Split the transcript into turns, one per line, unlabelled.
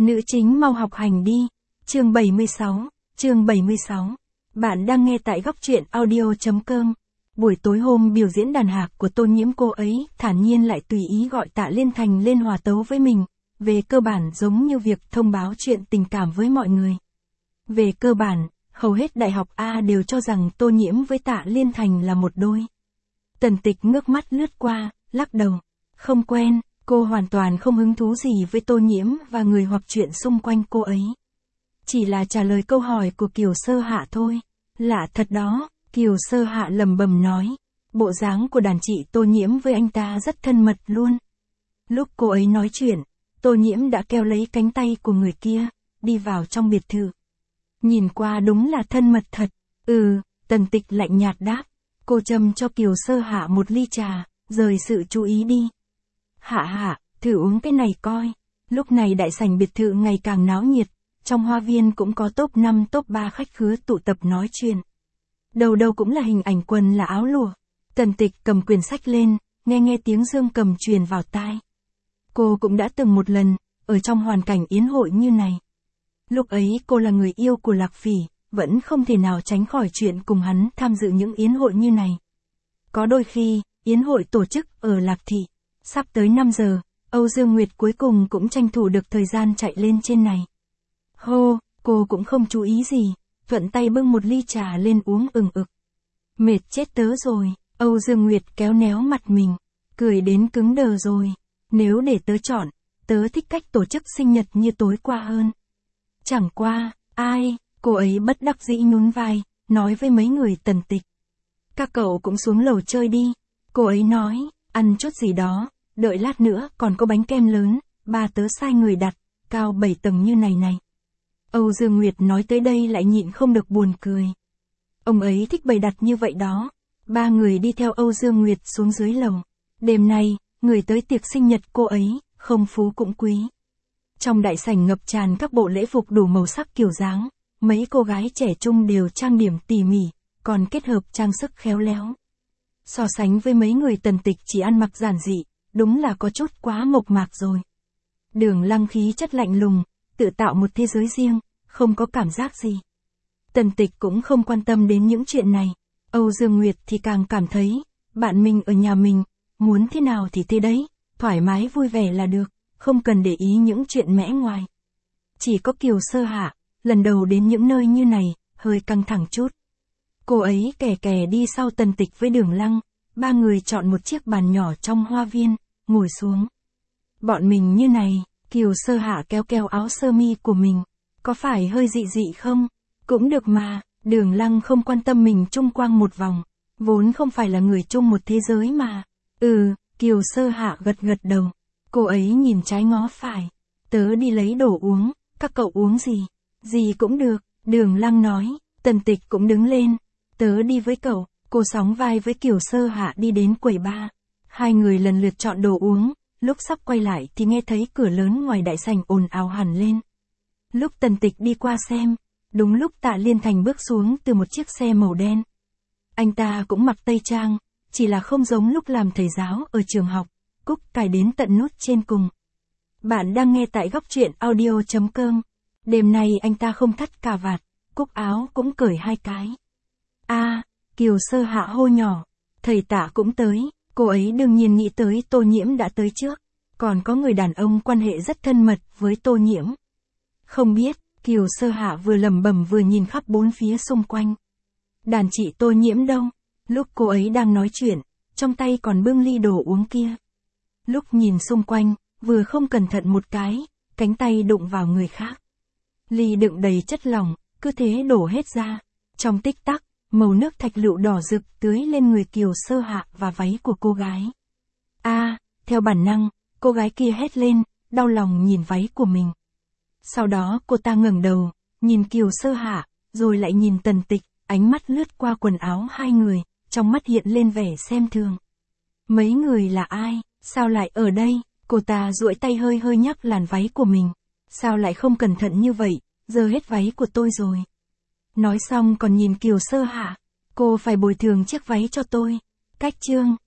Nữ chính mau học hành đi. Chương 76. Bạn đang nghe tại góc truyện audio.com. Buổi tối hôm biểu diễn đàn hạc của Tô Nhiễm, cô ấy thản nhiên lại tùy ý gọi Tạ Liên Thành lên hòa tấu với mình. Về cơ bản giống như việc thông báo chuyện tình cảm với mọi người. Về cơ bản, hầu hết đại học A đều cho rằng Tô Nhiễm với Tạ Liên Thành là một đôi. Tần Tịch ngước mắt lướt qua, lắc đầu. Không quen, cô hoàn toàn không hứng thú gì với Tô Nhiễm và người hoặc chuyện xung quanh cô ấy. Chỉ là trả lời câu hỏi của Kiều Sơ Hạ thôi. Lạ thật đó, Kiều Sơ Hạ lẩm bẩm nói. Bộ dáng của đàn chị Tô Nhiễm với anh ta rất thân mật luôn. Lúc cô ấy nói chuyện, Tô Nhiễm đã kéo lấy cánh tay của người kia, đi vào trong biệt thự. Nhìn qua đúng là thân mật thật. Tần Tịch lạnh nhạt đáp. Cô châm cho Kiều Sơ Hạ một ly trà, rời sự chú ý đi. Hạ, thử uống cái này coi. Lúc này đại sảnh biệt thự ngày càng náo nhiệt, trong hoa viên cũng có top 5 top 3 khách khứa tụ tập nói chuyện. Đầu đầu cũng là hình ảnh quần là áo lụa. Tần Tịch cầm quyển sách lên, nghe tiếng dương cầm truyền vào tai. Cô cũng đã từng một lần, ở trong hoàn cảnh yến hội như này. Lúc ấy cô là người yêu của Lạc Phỉ, vẫn không thể nào tránh khỏi chuyện cùng hắn tham dự những yến hội như này. Có đôi khi, yến hội tổ chức ở Lạc Thị. Sắp tới 5 giờ, Âu Dương Nguyệt cuối cùng cũng tranh thủ được thời gian chạy lên trên này. Cô cũng không chú ý gì, thuận tay bưng một ly trà lên uống ực. Mệt chết tớ rồi, Âu Dương Nguyệt kéo néo mặt mình, cười đến cứng đờ rồi. Nếu để tớ chọn, tớ thích cách tổ chức sinh nhật như tối qua hơn. Chẳng qua, cô ấy bất đắc dĩ nhún vai, nói với mấy người Tần Tịch. Các cậu cũng xuống lầu chơi đi, cô ấy nói, ăn chút gì đó, đợi lát nữa còn có bánh kem lớn, ba tớ sai người đặt, cao 7 tầng như này. Âu Dương Nguyệt nói tới đây lại nhịn không được buồn cười. Ông ấy thích bày đặt như vậy đó. Ba người đi theo Âu Dương Nguyệt xuống dưới lầu. Đêm nay, người tới tiệc sinh nhật cô ấy, không phú cũng quý. Trong đại sảnh ngập tràn các bộ lễ phục đủ màu sắc kiểu dáng, mấy cô gái trẻ trung đều trang điểm tỉ mỉ, còn kết hợp trang sức khéo léo. So sánh với mấy người Tần Tịch chỉ ăn mặc giản dị, đúng là có chút quá mộc mạc rồi. Đường Lăng khí chất lạnh lùng, tự tạo một thế giới riêng, không có cảm giác gì. Tần Tịch cũng không quan tâm đến những chuyện này. Âu Dương Nguyệt thì càng cảm thấy, bạn mình ở nhà mình, muốn thế nào thì thế đấy, thoải mái vui vẻ là được, không cần để ý những chuyện mẽ ngoài. Chỉ có Kiều Sơ Hạ, lần đầu đến những nơi như này, hơi căng thẳng chút. Cô ấy kè đi sau Tần Tịch với Đường Lăng, ba người chọn một chiếc bàn nhỏ trong hoa viên, ngồi xuống. Bọn mình như này, Kiều Sơ Hạ kéo áo sơ mi của mình, có phải hơi dị không? Cũng được mà, Đường Lăng không quan tâm mình chung quanh một vòng, vốn không phải là người chung một thế giới mà. Kiều Sơ Hạ gật đầu, cô ấy nhìn trái ngó phải. Tớ đi lấy đồ uống, các cậu uống gì? Gì cũng được, Đường Lăng nói. Tần Tịch cũng đứng lên. Tớ đi với cậu, cô sóng vai với Kiều Sơ Hạ đi đến quầy bar. Hai người lần lượt chọn đồ uống, lúc sắp quay lại thì nghe thấy cửa lớn ngoài đại sảnh ồn ào hẳn lên. Lúc Tần Tịch đi qua xem, đúng lúc Tạ Liên Thành bước xuống từ một chiếc xe màu đen. Anh ta cũng mặc tây trang, chỉ là không giống lúc làm thầy giáo ở trường học, cúc cài đến tận nút trên cùng. Bạn đang nghe tại góc truyện audio.com. Đêm nay anh ta không thắt cà vạt, cúc áo cũng cởi 2 cái. Kiều Sơ Hạ hô nhỏ, thầy Tạ cũng tới, cô ấy đương nhiên nghĩ tới Tô Nhiễm đã tới trước, còn có người đàn ông quan hệ rất thân mật với Tô Nhiễm. Không biết, Kiều Sơ Hạ vừa lẩm bẩm vừa nhìn khắp bốn phía xung quanh. Đàn chị Tô Nhiễm đâu? Lúc cô ấy đang nói chuyện, trong tay còn bưng ly đồ uống kia. Lúc nhìn xung quanh, vừa không cẩn thận một cái, cánh tay đụng vào người khác. Ly đựng đầy chất lỏng, cứ thế đổ hết ra. Trong tích tắc, màu nước thạch lựu đỏ rực tưới lên người Kiều Sơ Hạ và váy của cô gái. Theo bản năng, cô gái kia hét lên, đau lòng nhìn váy của mình. Sau đó cô ta ngẩng đầu, nhìn Kiều Sơ Hạ, rồi lại nhìn Tần Tịch, ánh mắt lướt qua quần áo hai người, trong mắt hiện lên vẻ xem thường. Mấy người là ai, sao lại ở đây? Cô ta duỗi tay hơi nhắc làn váy của mình. Sao lại không cẩn thận như vậy, giờ hết váy của tôi rồi. Nói xong còn nhìn Kiều Sơ Hạ, cô phải bồi thường chiếc váy cho tôi. Cách chương.